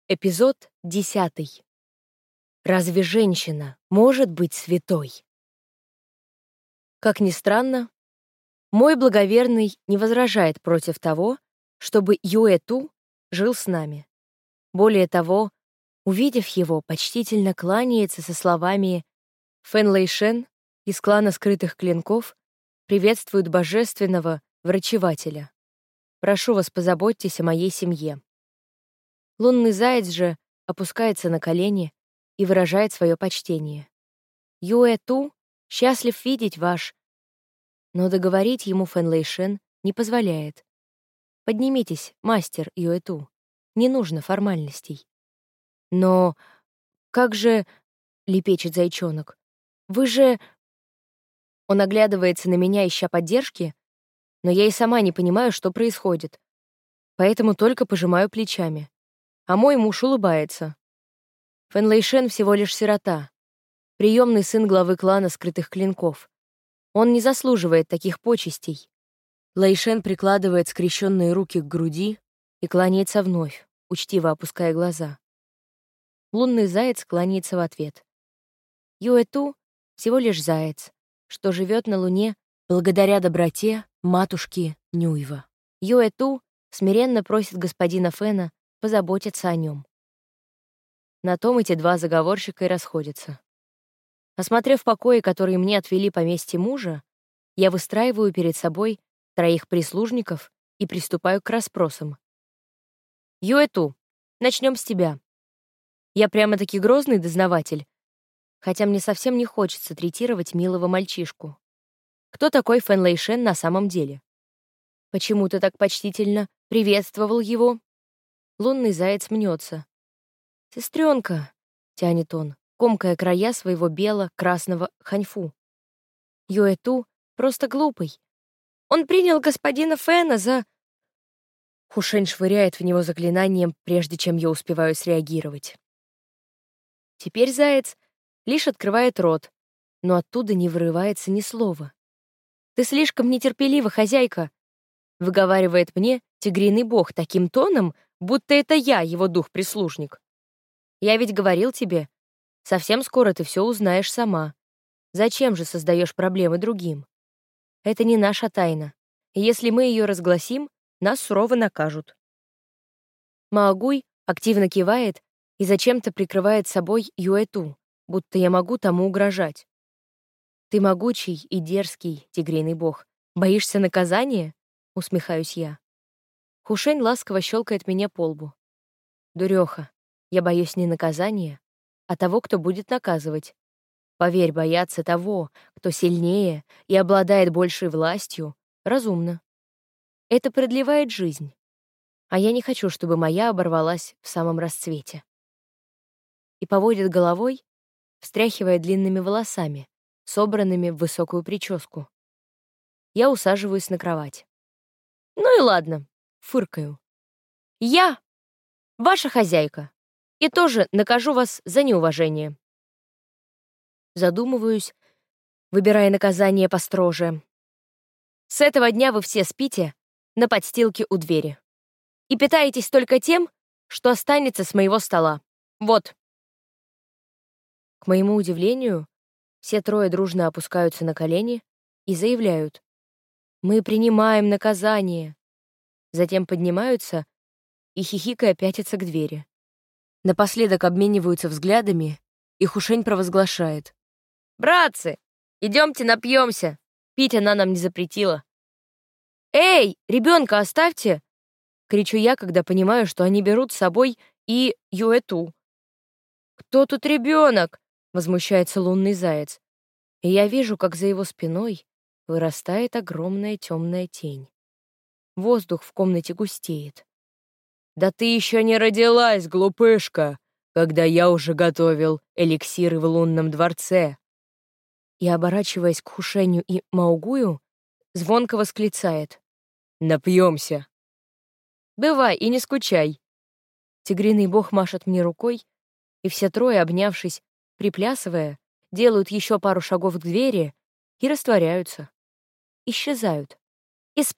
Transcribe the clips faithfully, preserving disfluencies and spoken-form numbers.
Эпизод десятый. Разве женщина может быть святой? Как ни странно, мой благоверный не возражает против того, чтобы Юэ-Ту жил с нами. Более того, увидев его, почтительно кланяется со словами «Фэн Лэйшэн» из клана скрытых клинков приветствует божественного врачевателя. Прошу вас, позаботьтесь о моей семье. Лунный заяц же опускается на колени и выражает свое почтение. Юэ-Ту счастлив видеть ваш... Но договорить ему Фэн Лэйшэн не позволяет. Поднимитесь, мастер Юэ-Ту. Не нужно формальностей. Но как же... лепечет зайчонок. Вы же... Он оглядывается на меня, ища поддержки, но я и сама не понимаю, что происходит. Поэтому только пожимаю плечами. А мой муж улыбается. Фэн Лэйшэн всего лишь сирота, приемный сын главы клана скрытых клинков. Он не заслуживает таких почестей. Лэйшэн прикладывает скрещенные руки к груди и кланяется вновь, учтиво опуская глаза. Лунный заяц кланяется в ответ. Юэ-Ту всего лишь заяц, что живет на Луне благодаря доброте матушки Нюйва. Юэ-Ту смиренно просит господина Фэна позаботиться о нем. На том эти два заговорщика и расходятся. Осмотрев покои, которые мне отвели поместье мужа, я выстраиваю перед собой троих прислужников и приступаю к расспросам. Юэ-Ту, начнем с тебя. Я прямо-таки грозный дознаватель, хотя мне совсем не хочется третировать милого мальчишку. Кто такой Фэн Лэйшэн на самом деле? Почему ты так почтительно приветствовал его? Лунный заяц мнется. «Сестренка», — тянет он, комкая края своего бело-красного ханьфу. Юэ-Ту просто глупый. Он принял господина Фэна за... Хушэнь швыряет в него заклинанием, прежде чем я успеваю среагировать. Теперь заяц лишь открывает рот, но оттуда не вырывается ни слова. «Ты слишком нетерпелива, хозяйка», — выговаривает мне тигриный бог таким тоном, будто это я, его дух-прислужник. «Я ведь говорил тебе, совсем скоро ты все узнаешь сама. Зачем же создаешь проблемы другим? Это не наша тайна, и если мы ее разгласим, нас сурово накажут». Маагуй активно кивает и зачем-то прикрывает собой Юэ-Ту, будто я могу тому угрожать. «Ты могучий и дерзкий, тигриный бог. Боишься наказания?» — усмехаюсь я. Хушэнь ласково щелкает меня по лбу. «Дуреха, я боюсь не наказания, а того, кто будет наказывать. Поверь, бояться того, кто сильнее и обладает большей властью, разумно. Это продлевает жизнь, а я не хочу, чтобы моя оборвалась в самом расцвете». И поводит головой, встряхивая длинными волосами, собранными в высокую прическу. Я усаживаюсь на кровать. «Ну и ладно», — фыркаю. «Я ваша хозяйка, и тоже накажу вас за неуважение». Задумываюсь, выбирая наказание построже. «С этого дня вы все спите на подстилке у двери и питаетесь только тем, что останется с моего стола. Вот». К моему удивлению, все трое дружно опускаются на колени и заявляют: «Мы принимаем наказание». Затем поднимаются и, хихикая, пятятся к двери. Напоследок обмениваются взглядами, и Хушэнь провозглашает: «Братцы, идемте напьемся. Пить она нам не запретила». «Эй, ребенка оставьте!» — кричу я, когда понимаю, что они берут с собой и Юэ-Ту. «Кто тут ребенок?» — возмущается лунный заяц. И я вижу, как за его спиной вырастает огромная темная тень. Воздух в комнате густеет. «Да ты еще не родилась, глупышка, когда я уже готовил эликсиры в лунном дворце!» И, оборачиваясь к Хушенью и Маугую, звонко восклицает: «Напьемся!» «Бывай и не скучай!» Тигриный бог машет мне рукой, и все трое, обнявшись, приплясывая, делают еще пару шагов к двери и растворяются. Исчезают.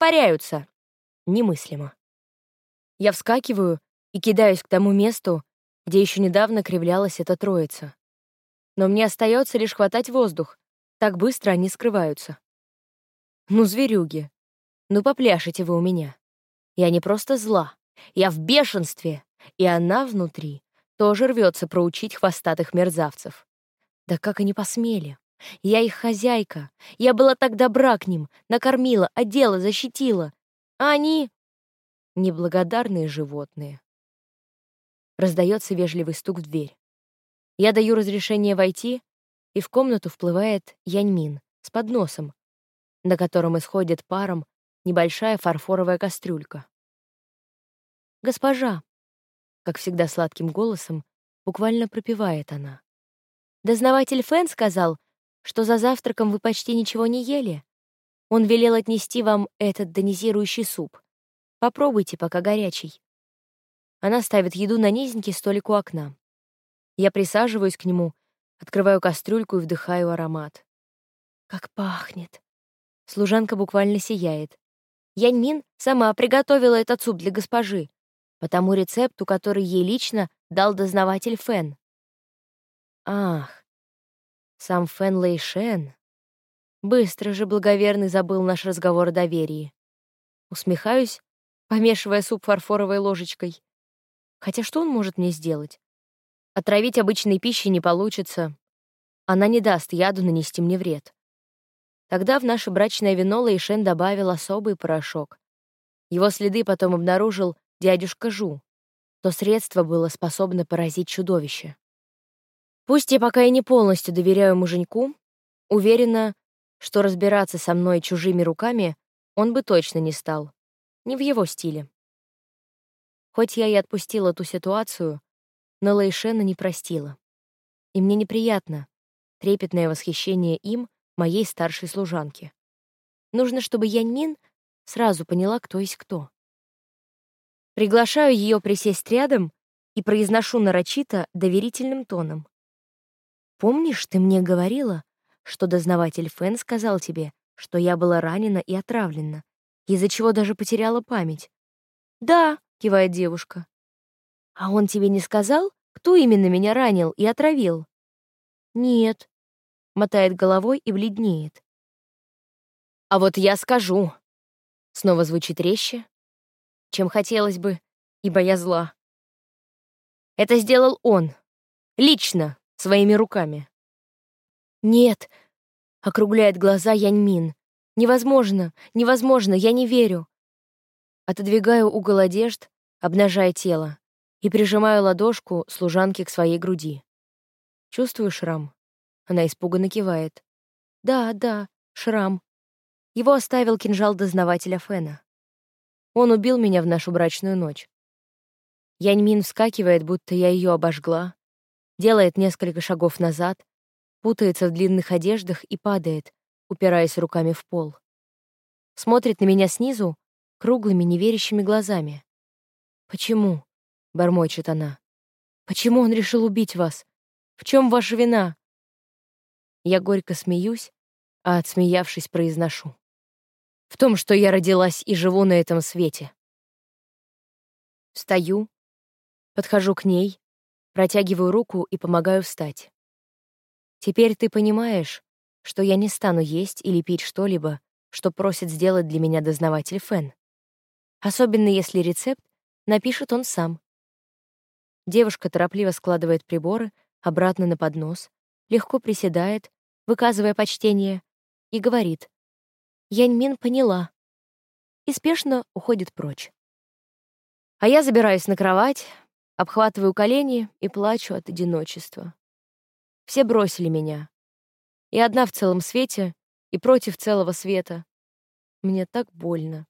Испаряются. Немыслимо. Я вскакиваю и кидаюсь к тому месту, где еще недавно кривлялась эта троица. Но мне остается лишь хватать воздух. Так быстро они скрываются. Ну, зверюги, ну попляшите вы у меня. Я не просто зла, я в бешенстве, и она внутри тоже рвется проучить хвостатых мерзавцев. Да как они посмели? Я их хозяйка, я была так добра к ним, накормила, одела, защитила. А они — неблагодарные животные. Раздается вежливый стук в дверь. Я даю разрешение войти, и в комнату вплывает Яньмин с подносом, на котором исходит паром небольшая фарфоровая кастрюлька. «Госпожа», — как всегда сладким голосом, буквально пропевает она. «Дознаватель Фэн сказал, что за завтраком вы почти ничего не ели. Он велел отнести вам этот тонизирующий суп. Попробуйте, пока горячий». Она ставит еду на низенький столик у окна. Я присаживаюсь к нему, открываю кастрюльку и вдыхаю аромат. Как пахнет. Служанка буквально сияет. Яньмин сама приготовила этот суп для госпожи, по тому рецепту, который ей лично дал дознаватель Фэн. Ах, сам Фэн Лэйшэн. Быстро же благоверный забыл наш разговор о доверии. Усмехаюсь, помешивая суп фарфоровой ложечкой. Хотя что он может мне сделать? Отравить обычной пищей не получится. Она не даст яду нанести мне вред. Тогда в наше брачное вино Лэйшэн добавил особый порошок. Его следы потом обнаружил дядюшка Жу. То средство было способно поразить чудовище. Пусть я пока и не полностью доверяю муженьку, уверена, что разбираться со мной чужими руками он бы точно не стал. Не в его стиле. Хоть я и отпустила ту ситуацию, но Лэйшэна не простила. И мне неприятно трепетное восхищение им, моей старшей служанки. Нужно, чтобы Яньмин сразу поняла, кто есть кто. Приглашаю ее присесть рядом и произношу нарочито доверительным тоном. «Помнишь, ты мне говорила, что дознаватель Фэн сказал тебе, что я была ранена и отравлена, из-за чего даже потеряла память?» «Да», — кивает девушка. «А он тебе не сказал, кто именно меня ранил и отравил?» «Нет», — мотает головой и бледнеет. «А вот я скажу», — снова звучит резче, чем хотелось бы, ибо я зла. «Это сделал он, лично, своими руками». «Нет», — округляет глаза Яньмин. «Невозможно, невозможно, я не верю». Отодвигаю угол одежд, обнажая тело, и прижимаю ладошку служанки к своей груди. «Чувствую шрам?» Она испуганно кивает. «Да, да, шрам. Его оставил кинжал дознавателя Фэна. Он убил меня в нашу брачную ночь». Яньмин вскакивает, будто я ее обожгла, делает несколько шагов назад, путается в длинных одеждах и падает, упираясь руками в пол. Смотрит на меня снизу круглыми неверящими глазами. «Почему?» — бормочет она. «Почему он решил убить вас? В чем ваша вина?» Я горько смеюсь, а, отсмеявшись, произношу. «В том, что я родилась и живу на этом свете». Встаю, подхожу к ней, протягиваю руку и помогаю встать. «Теперь ты понимаешь, что я не стану есть или пить что-либо, что просит сделать для меня дознаватель Фэн. Особенно если рецепт напишет он сам». Девушка торопливо складывает приборы обратно на поднос, легко приседает, выказывая почтение, и говорит: «Яньмин поняла», и спешно уходит прочь. А я забираюсь на кровать, обхватываю колени и плачу от одиночества. Все бросили меня. И одна в целом свете, и против целого света. Мне так больно.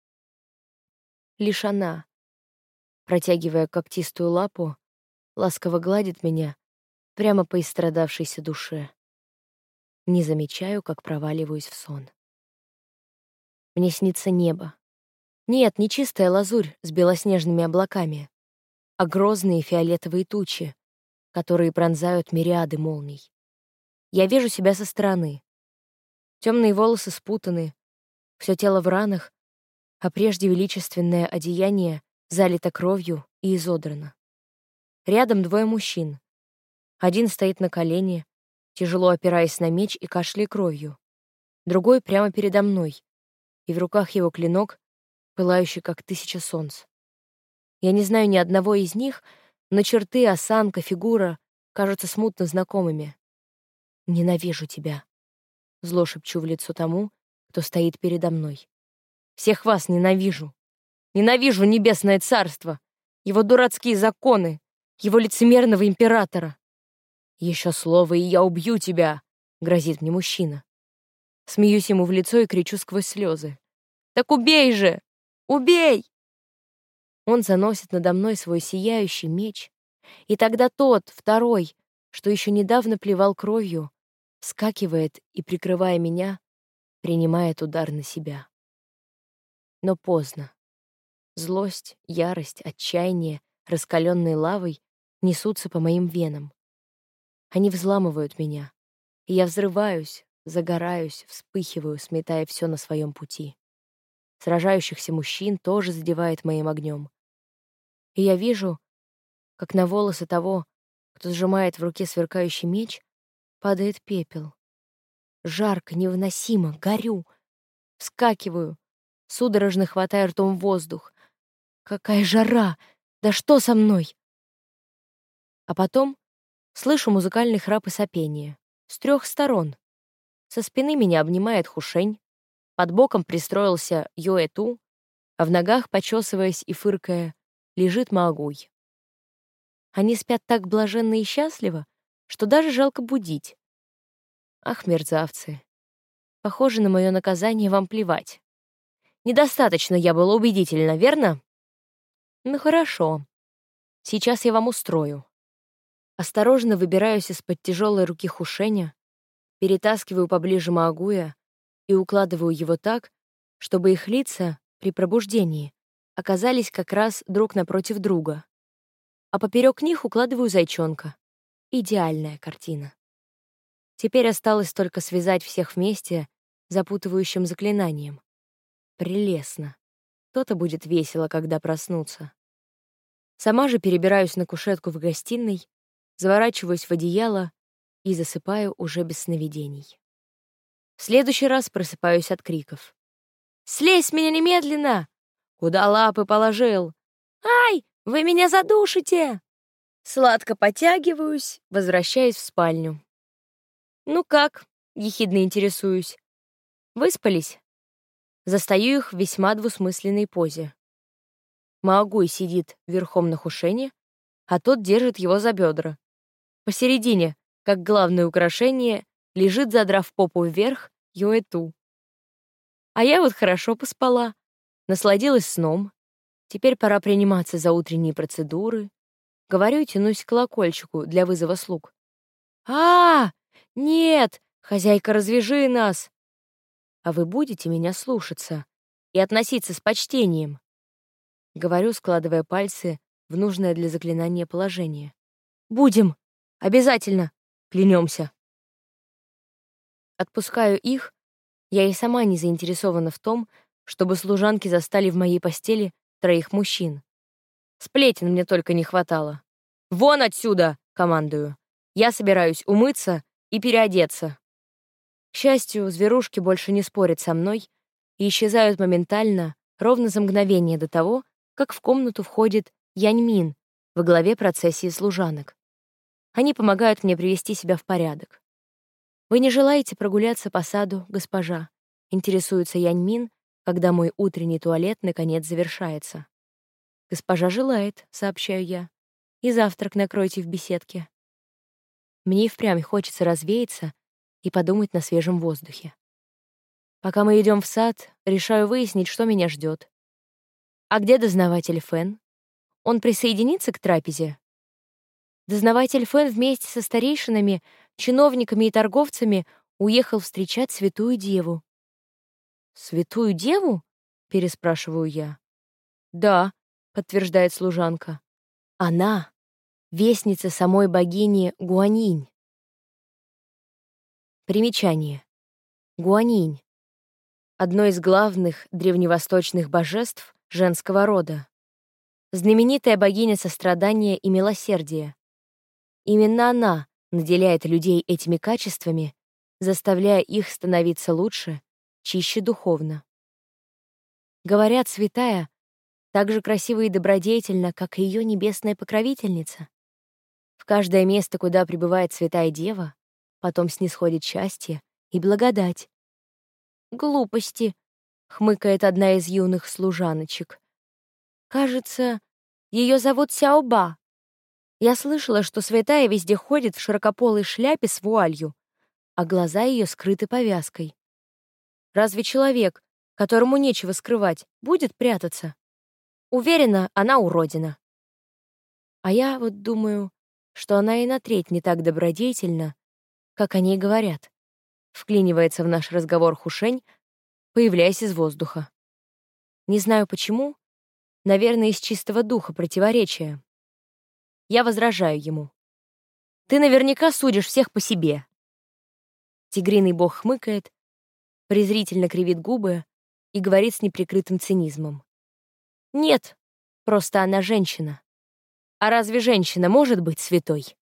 Лишь она, протягивая когтистую лапу, ласково гладит меня прямо по истрадавшейся душе. Не замечаю, как проваливаюсь в сон. Мне снится небо. Нет, не чистая лазурь с белоснежными облаками, а грозные фиолетовые тучи, которые пронзают мириады молний. Я вижу себя со стороны. Темные волосы спутаны, все тело в ранах, а прежде величественное одеяние залито кровью и изодрано. Рядом двое мужчин. Один стоит на колене, тяжело опираясь на меч и кашляя кровью. Другой прямо передо мной, и в руках его клинок, пылающий, как тысяча солнц. Я не знаю ни одного из них, но черты, осанка, фигура кажутся смутно знакомыми. «Ненавижу тебя», — зло шепчу в лицо тому, кто стоит передо мной. «Всех вас ненавижу. Ненавижу небесное царство, его дурацкие законы, его лицемерного императора. Еще слово, и я убью тебя», — грозит мне мужчина. Смеюсь ему в лицо и кричу сквозь слезы. «Так убей же! Убей!» Он заносит надо мной свой сияющий меч, и тогда тот, второй, что еще недавно плевал кровью, вскакивает и, прикрывая меня, принимает удар на себя. Но поздно. Злость, ярость, отчаяние, раскаленной лавой несутся по моим венам. Они взламывают меня, и я взрываюсь, загораюсь, вспыхиваю, сметая все на своем пути. Сражающихся мужчин тоже задевает моим огнем. И я вижу, как на волосы того, кто сжимает в руке сверкающий меч, падает пепел. Жарко, невыносимо, горю. Вскакиваю, судорожно хватая ртом воздух. Какая жара! Да что со мной? А потом слышу музыкальный храп и сопение. С трех сторон. Со спины меня обнимает Хушень, под боком пристроился Юэ-Ту, а в ногах, почесываясь и фыркая, лежит Маагуй. Они спят так блаженно и счастливо, что даже жалко будить. Ах, мерзавцы. Похоже, на мое наказание вам плевать. Недостаточно я была убедительна, верно? Ну хорошо. Сейчас я вам устрою. Осторожно выбираюсь из-под тяжелой руки Хушеня, перетаскиваю поближе Маагуя и укладываю его так, чтобы их лица при пробуждении оказались как раз друг напротив друга. А поперек них укладываю зайчонка. Идеальная картина. Теперь осталось только связать всех вместе запутывающим заклинанием. Прелестно. То-то будет весело, когда проснутся. Сама же перебираюсь на кушетку в гостиной, заворачиваюсь в одеяло и засыпаю уже без сновидений. В следующий раз просыпаюсь от криков. «Слезь с меня немедленно! Куда лапы положил? Ай, вы меня задушите!» Сладко потягиваюсь, возвращаюсь в спальню. «Ну как?» — ехидно интересуюсь. «Выспались?» Застаю их в весьма двусмысленной позе. Маагуй сидит верхом на Хушене, а тот держит его за бедра. Посередине, как главное украшение, лежит, задрав попу вверх, Юэ-Ту. А я вот хорошо поспала, насладилась сном. Теперь пора приниматься за утренние процедуры. Говорю и тянусь к колокольчику для вызова слуг. «А, нет! Хозяйка, развяжи нас!» «А вы будете меня слушаться и относиться с почтением?» Говорю, складывая пальцы в нужное для заклинания положение. «Будем! Обязательно! Клянемся!» Отпускаю их. Я и сама не заинтересована в том, чтобы служанки застали в моей постели троих мужчин. Сплетен мне только не хватало. «Вон отсюда!» — командую. Я собираюсь умыться и переодеться. К счастью, зверушки больше не спорят со мной и исчезают моментально, ровно за мгновение до того, как в комнату входит Яньмин во главе процессии служанок. Они помогают мне привести себя в порядок. «Вы не желаете прогуляться по саду, госпожа?» — интересуется Яньмин, когда мой утренний туалет наконец завершается. «Госпожа желает», — сообщаю я. «И завтрак накройте в беседке». Мне и впрямь хочется развеяться и подумать на свежем воздухе. Пока мы идем в сад, решаю выяснить, что меня ждет. А где дознаватель Фэн? Он присоединится к трапезе? Дознаватель Фэн вместе со старейшинами, чиновниками и торговцами уехал встречать Святую Деву. «Святую Деву?» — переспрашиваю я. «Да», — подтверждает служанка. «Она — вестница самой богини Гуанинь». Примечание. Гуанинь — одно из главных древневосточных божеств женского рода. знаменитая богиня сострадания и милосердия. Именно она наделяет людей этими качествами, заставляя их становиться лучше, чище духовно. Говорят, святая так же красива и добродетельна, как и ее небесная покровительница. В каждое место, куда прибывает святая дева, потом снисходит счастье и благодать. «Глупости», — хмыкает одна из юных служаночек. «Кажется, ее зовут Сяоба. Я слышала, что святая везде ходит в широкополой шляпе с вуалью, а глаза ее скрыты повязкой. Разве человек, которому нечего скрывать, будет прятаться? Уверена, она уродина». А я вот думаю, что она и на треть не так добродетельна, как о ней говорят. Вклинивается в наш разговор Хушень, появляясь из воздуха. Не знаю почему, наверное, из чистого духа противоречия. Я возражаю ему. «Ты наверняка судишь всех по себе». Тигриный бог хмыкает, презрительно кривит губы и говорит с неприкрытым цинизмом. «Нет, просто она женщина. А разве женщина может быть святой?»